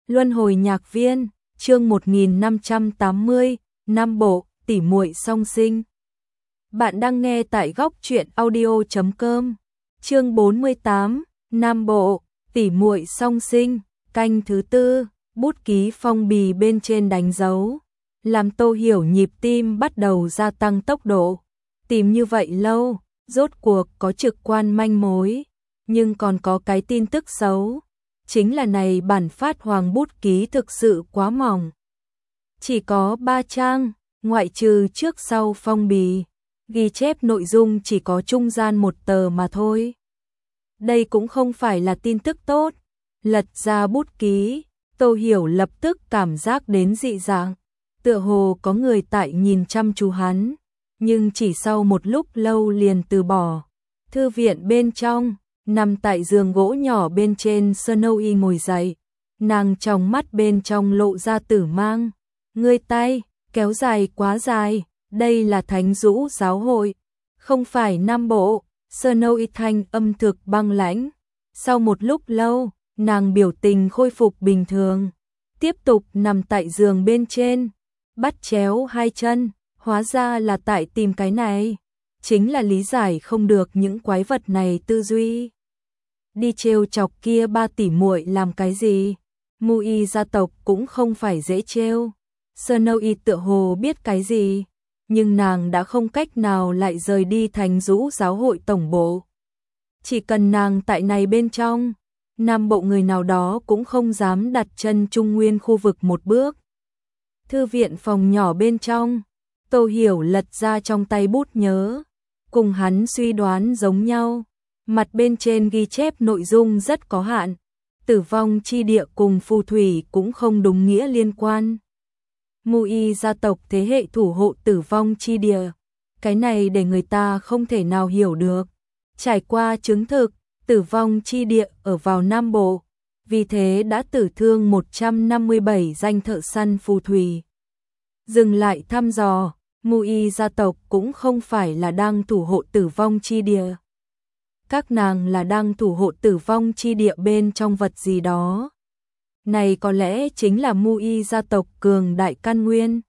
Luân hồi nhạc viên, chương 1580, Nam Bộ, tỉ muội song sinh. Bạn đang nghe tại góc truyện audio.com. Chương 48, Nam Bộ, tỉ muội song sinh, canh thứ tư, bút ký phong bì bên trên đánh dấu, làm Tô Hiểu nhịp tim bắt đầu gia tăng tốc độ. Tìm như vậy lâu, rốt cuộc có trực quan manh mối, nhưng còn có cái tin tức xấu. Chính là này bản phát hoàng bút ký thực sự quá mỏng. Chỉ có 3 trang, ngoại trừ trước sau phong bì, ghi chép nội dung chỉ có trung gian một tờ mà thôi. Đây cũng không phải là tin tức tốt. Lật ra bút ký, Tô Hiểu lập tức cảm giác đến dị dạng, tựa hồ có người tại nhìn chăm chú hắn, nhưng chỉ sau một lúc lâu liền từ bỏ. Thư viện bên trong, nằm tại giường gỗ nhỏ bên trên, Snowy ngồi dậy, nàng trong mắt bên trong lộ ra tử mang. Ngươi tay, kéo dài quá dài, đây là Thánh Dũ giáo hội, không phải Nam Bộ. Snowy thanh âm thực băng lãnh. Sau một lúc lâu, nàng biểu tình khôi phục bình thường, tiếp tục nằm tại giường bên trên, bắt chéo hai chân, hóa ra là tại tìm cái này. Chính là lý giải không được những quái vật này tư duy. Đi trêu chọc kia ba tỷ muội làm cái gì? Mui gia tộc cũng không phải dễ trêu. Snowy tựa hồ biết cái gì, nhưng nàng đã không cách nào lại rời đi Thánh Dũ giáo hội tổng bộ. Chỉ cần nàng tại này bên trong, Nam Bộ người nào đó cũng không dám đặt chân Trung Nguyên khu vực một bước. Thư viện phòng nhỏ bên trong, Tô Hiểu lật ra trong tay bút nhớ, cùng hắn suy đoán giống nhau. Mặt bên trên ghi chép nội dung rất có hạn, tử vong chi địa cùng phù thủy cũng không đúng nghĩa liên quan. Mui gia tộc thế hệ thủ hộ tử vong chi địa, cái này để người ta không thể nào hiểu được. Trải qua chứng thực, tử vong chi địa ở vào Nam Bộ, vì thế đã tử thương 157 danh thợ săn phù thủy. Dừng lại thăm dò, Mui gia tộc cũng không phải là đang thủ hộ tử vong chi địa. Các nàng là đang thủ hộ tử vong chi địa bên trong vật gì đó. Này có lẽ chính là Mui gia tộc cường đại căn nguyên.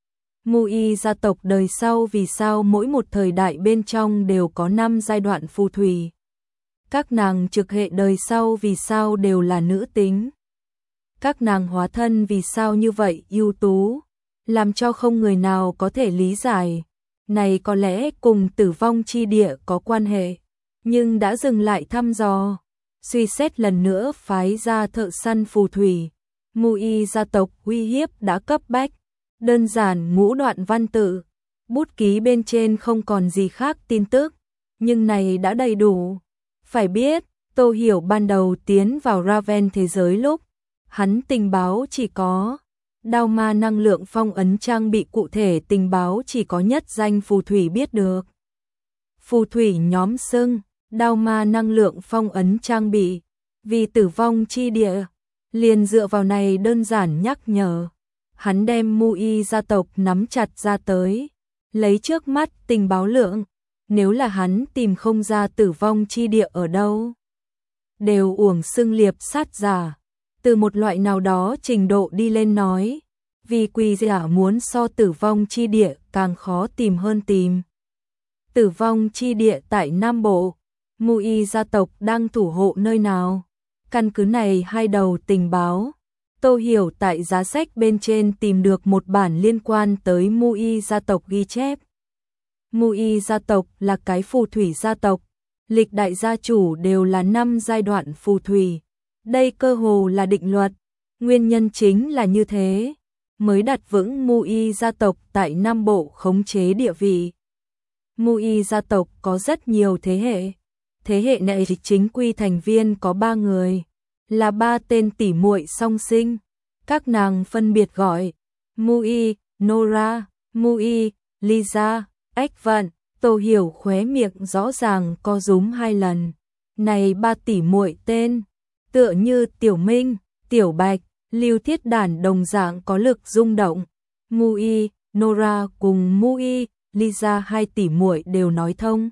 Mui gia tộc đời sau vì sao mỗi một thời đại bên trong đều có 5 giai đoạn phù thủy. Các nàng trực hệ đời sau vì sao đều là nữ tính. Các nàng hóa thân vì sao như vậy ưu tú, làm cho không người nào có thể lý giải. Này có lẽ cùng tử vong chi địa có quan hệ, nhưng đã dừng lại thăm dò. Suy xét lần nữa phái ra thợ săn phù thủy. Mui gia tộc uy hiếp đã cấp bách. Đơn giản ngũ đoạn văn tự, bút ký bên trên không còn gì khác tin tức, nhưng này đã đầy đủ. Phải biết, Tô Hiểu ban đầu tiến vào Raven thế giới lúc, hắn tình báo chỉ có đao ma năng lượng phong ấn trang bị, cụ thể tình báo chỉ có nhất danh phù thủy biết được. Phù thủy nhóm xưng đao ma năng lượng phong ấn trang bị, vì tử vong chi địa, liền dựa vào này đơn giản nhắc nhở. Hắn đem Mui gia tộc nắm chặt ra tới, lấy trước mắt tình báo lượng, nếu là hắn tìm không ra tử vong chi địa ở đâu, đều uổng xưng liệp sát giả. Từ một loại nào đó trình độ đi lên nói, vì quỷ giả muốn so tử vong chi địa càng khó tìm hơn tìm. Tử vong chi địa tại Nam Bộ, Mui gia tộc đang thủ hộ nơi nào? Căn cứ này hai đầu tình báo, Tô Hiểu tại giá sách bên trên tìm được một bản liên quan tới Mui gia tộc ghi chép. Mui gia tộc là cái phù thủy gia tộc, lịch đại gia chủ đều là 5 giai đoạn phù thủy. Đây cơ hồ là định luật, nguyên nhân chính là như thế, mới đặt vững Mui gia tộc tại Nam Bộ khống chế địa vị. Mui gia tộc có rất nhiều thế hệ. Thế hệ này chính quy thành viên có 3 người, là 3 tên tỷ muội song sinh. Các nàng phân biệt gọi Mui, Nora, Mui, Lisa, Ếch Vận. Tô Hiểu khóe miệng rõ ràng co rúm 2 lần. Này 3 tỷ muội tên, tựa như Tiểu Minh, Tiểu Bạch, Lưu Thiết Đản đồng dạng có lực rung động. Mui, Nora cùng Mui, Lisa 2 tỷ muội đều nói thông.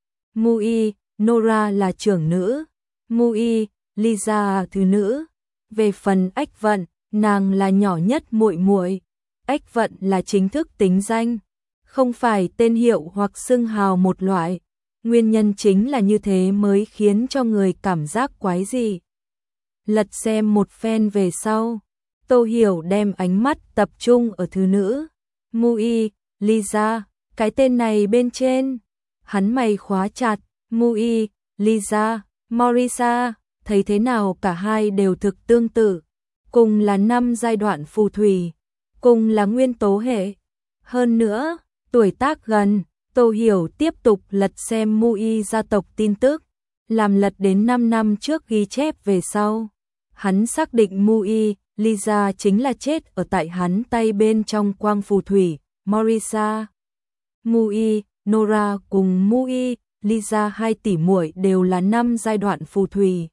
Mui, Nora là trưởng nữ, Mui, Lisa thứ nữ. Về phần Ếch Vận, Nàng là nhỏ nhất muội muội, Ách Vận là chính thức tính danh, không phải tên hiệu hoặc xưng hào một loại. Nguyên nhân chính là như thế mới khiến cho người cảm giác quái dị. Lật xem một phen về sau, Tô Hiểu đem ánh mắt tập trung ở thứ nữ. Mui, Lisa, cái tên này bên trên. Hắn mày khóa chặt, Mui, Lisa, Morisa, thấy thế nào cả hai đều thực tương tự. Cùng là 5 giai đoạn phù thủy, cùng là nguyên tố hệ. Hơn nữa, tuổi tác gần, Tô Hiểu tiếp tục lật xem Mui gia tộc tin tức, làm lật đến 5 năm trước ghi chép về sau. Hắn xác định Mui, Lisa chính là chết ở tại hắn tay bên trong quang phù thủy, Morisa. Mui, Nora cùng Mui, Lisa hai tỷ muội đều là 5 giai đoạn phù thủy.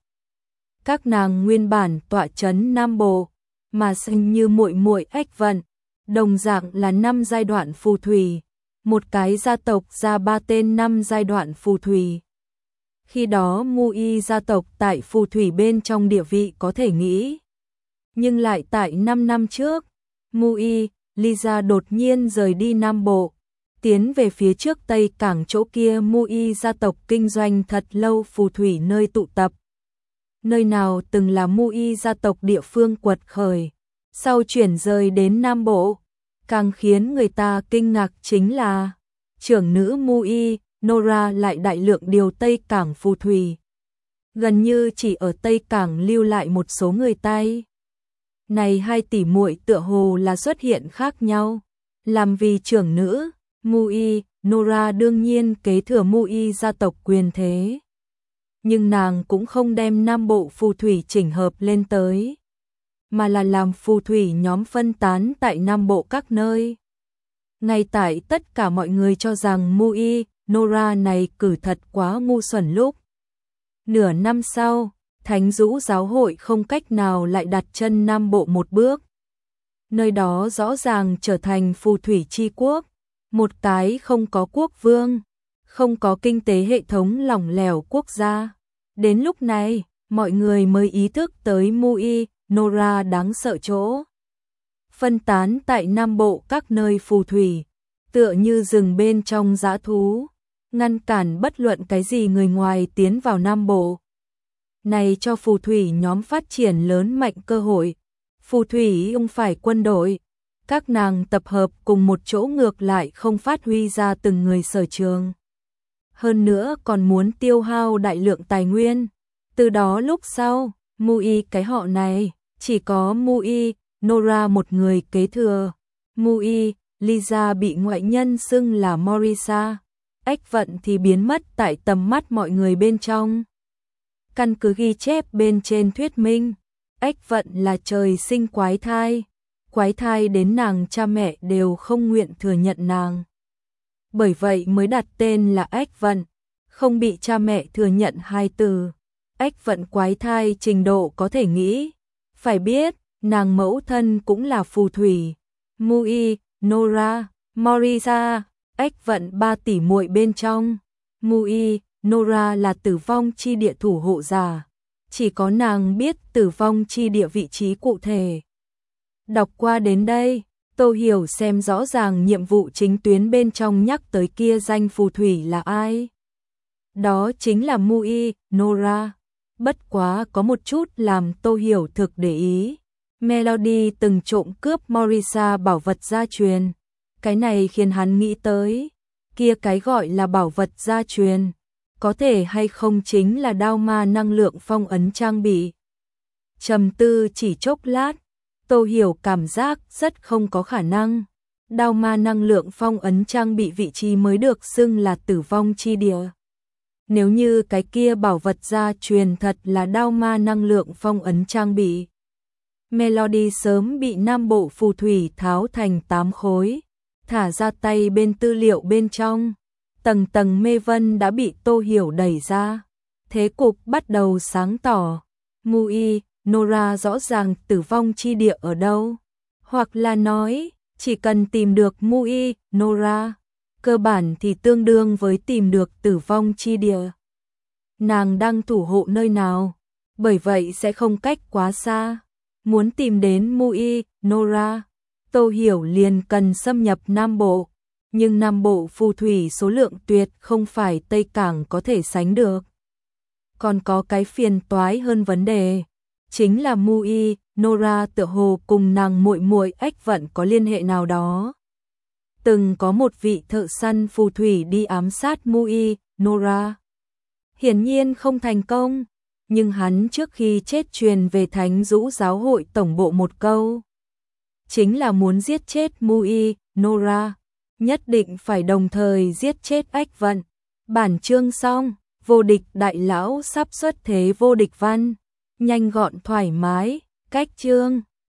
Các nàng nguyên bản tọa trấn Nam Bộ, mà sinh như muội muội Ách Vận, đồng dạng là 5 giai đoạn phù thủy, một cái gia tộc ra 3 tên 5 giai đoạn phù thủy. Khi đó Mui gia tộc tại phù thủy bên trong địa vị có thể nghĩ. Nhưng lại tại 5 năm trước, Mui, Lisa đột nhiên rời đi Nam Bộ, tiến về phía trước Tây Cảng chỗ kia Mui gia tộc kinh doanh thật lâu phù thủy nơi tụ tập. Nơi nào từng là Mui gia tộc địa phương quật khởi, sau chuyển rời đến Nam Bộ. Càng khiến người ta kinh ngạc chính là trưởng nữ Mui, Nora lại đại lượng điều Tây Cảng phù thủy. Gần như chỉ ở Tây Cảng lưu lại một số người Tây. Này hai tỷ muội tựa hồ là xuất hiện khác nhau. Làm vì trưởng nữ, Mui, Nora đương nhiên kế thừa Mui gia tộc quyền thế. Nhưng nàng cũng không đem Nam Bộ phù thủy chỉnh hợp lên tới, mà là làm phù thủy nhóm phân tán tại Nam Bộ các nơi. Ngay tại tất cả mọi người cho rằng Mui, Nora này cử thật quá ngu xuẩn lúc. Nửa năm sau, Thánh Dũ giáo hội không cách nào lại đặt chân Nam Bộ một bước. Nơi đó rõ ràng trở thành phù thủy chi quốc, một cái không có quốc vương, không có kinh tế hệ thống lỏng lẻo quốc gia. Đến lúc này, mọi người mới ý thức tới Mui, Nora đáng sợ chỗ. Phân tán tại Nam Bộ các nơi phù thủy, tựa như rừng bên trong dã thú, ngăn cản bất luận cái gì người ngoài tiến vào Nam Bộ. Này cho phù thủy nhóm phát triển lớn mạnh cơ hội. Phù thủy không phải quân đội, các nàng tập hợp cùng một chỗ ngược lại không phát huy ra từng người sở trường. Hơn nữa còn muốn tiêu hao đại lượng tài nguyên. Từ đó lúc sau, Mui cái họ này, chỉ có Mui, Nora một người kế thừa. Mui, Lisa bị ngoại nhân xưng là Morisa. Ách Vận thì biến mất tại tầm mắt mọi người bên trong. Căn cứ ghi chép bên trên thuyết minh, Ách Vận là trời sinh quái thai. Quái thai đến nàng cha mẹ đều không nguyện thừa nhận nàng. Bởi vậy mới đặt tên là Ách Vận, không bị cha mẹ thừa nhận hai từ. Ách Vận quái thai trình độ có thể nghĩ. Phải biết, nàng mẫu thân cũng là phù thủy. Mui, Nora, Morisa, Ách Vận 3 tỷ muội bên trong. Mui, Nora là tử vong chi địa thủ hộ giả. Chỉ có nàng biết tử vong chi địa vị trí cụ thể. Đọc qua đến đây, Tô Hiểu xem rõ ràng nhiệm vụ chính tuyến bên trong nhắc tới kia danh phù thủy là ai. Đó chính là Mui, Nora. Bất quá có một chút làm Tô Hiểu thực để ý. Melody từng trộm cướp Morisa bảo vật gia truyền. Cái này khiến hắn nghĩ tới, kia cái gọi là bảo vật gia truyền, có thể hay không chính là đao ma năng lượng phong ấn trang bị. Trầm tư chỉ chốc lát, Tô Hiểu cảm giác rất không có khả năng. Đao ma năng lượng phong ấn trang bị vị trí mới được xưng là tử vong chi địa. Nếu như cái kia bảo vật gia truyền thật là đao ma năng lượng phong ấn trang bị, Melody sớm bị Nam Bộ phù thủy tháo thành 8 khối, thả ra tay bên tư liệu bên trong. Tầng tầng mê vân đã bị Tô Hiểu đẩy ra. Thế cục bắt đầu sáng tỏ. Mui, Nora rõ ràng tử vong chi địa ở đâu. Hoặc là nói, chỉ cần tìm được Mui, Nora, cơ bản thì tương đương với tìm được tử vong chi địa. Nàng đang thủ hộ nơi nào, bởi vậy sẽ không cách quá xa. muốn tìm đến Mui, Nora, Tô Hiểu liền cần xâm nhập Nam Bộ, nhưng Nam Bộ phù thủy số lượng tuyệt không phải Tây Cảng có thể sánh được. Còn có cái phiền toái hơn vấn đề, chính là Mui, Nora tựa hồ cùng nàng muội muội Ách Vận có liên hệ nào đó. Từng có một vị thợ săn phù thủy đi ám sát Mui, Nora. Hiển nhiên không thành công, nhưng hắn trước khi chết truyền về Thánh Dũ giáo hội tổng bộ một câu. Chính là muốn giết chết Mui, Nora, nhất định phải đồng thời giết chết Ách Vận. Bản chương xong, vô địch đại lão sắp xuất thế vô địch văn. Nhanh gọn thoải mái, cách chương.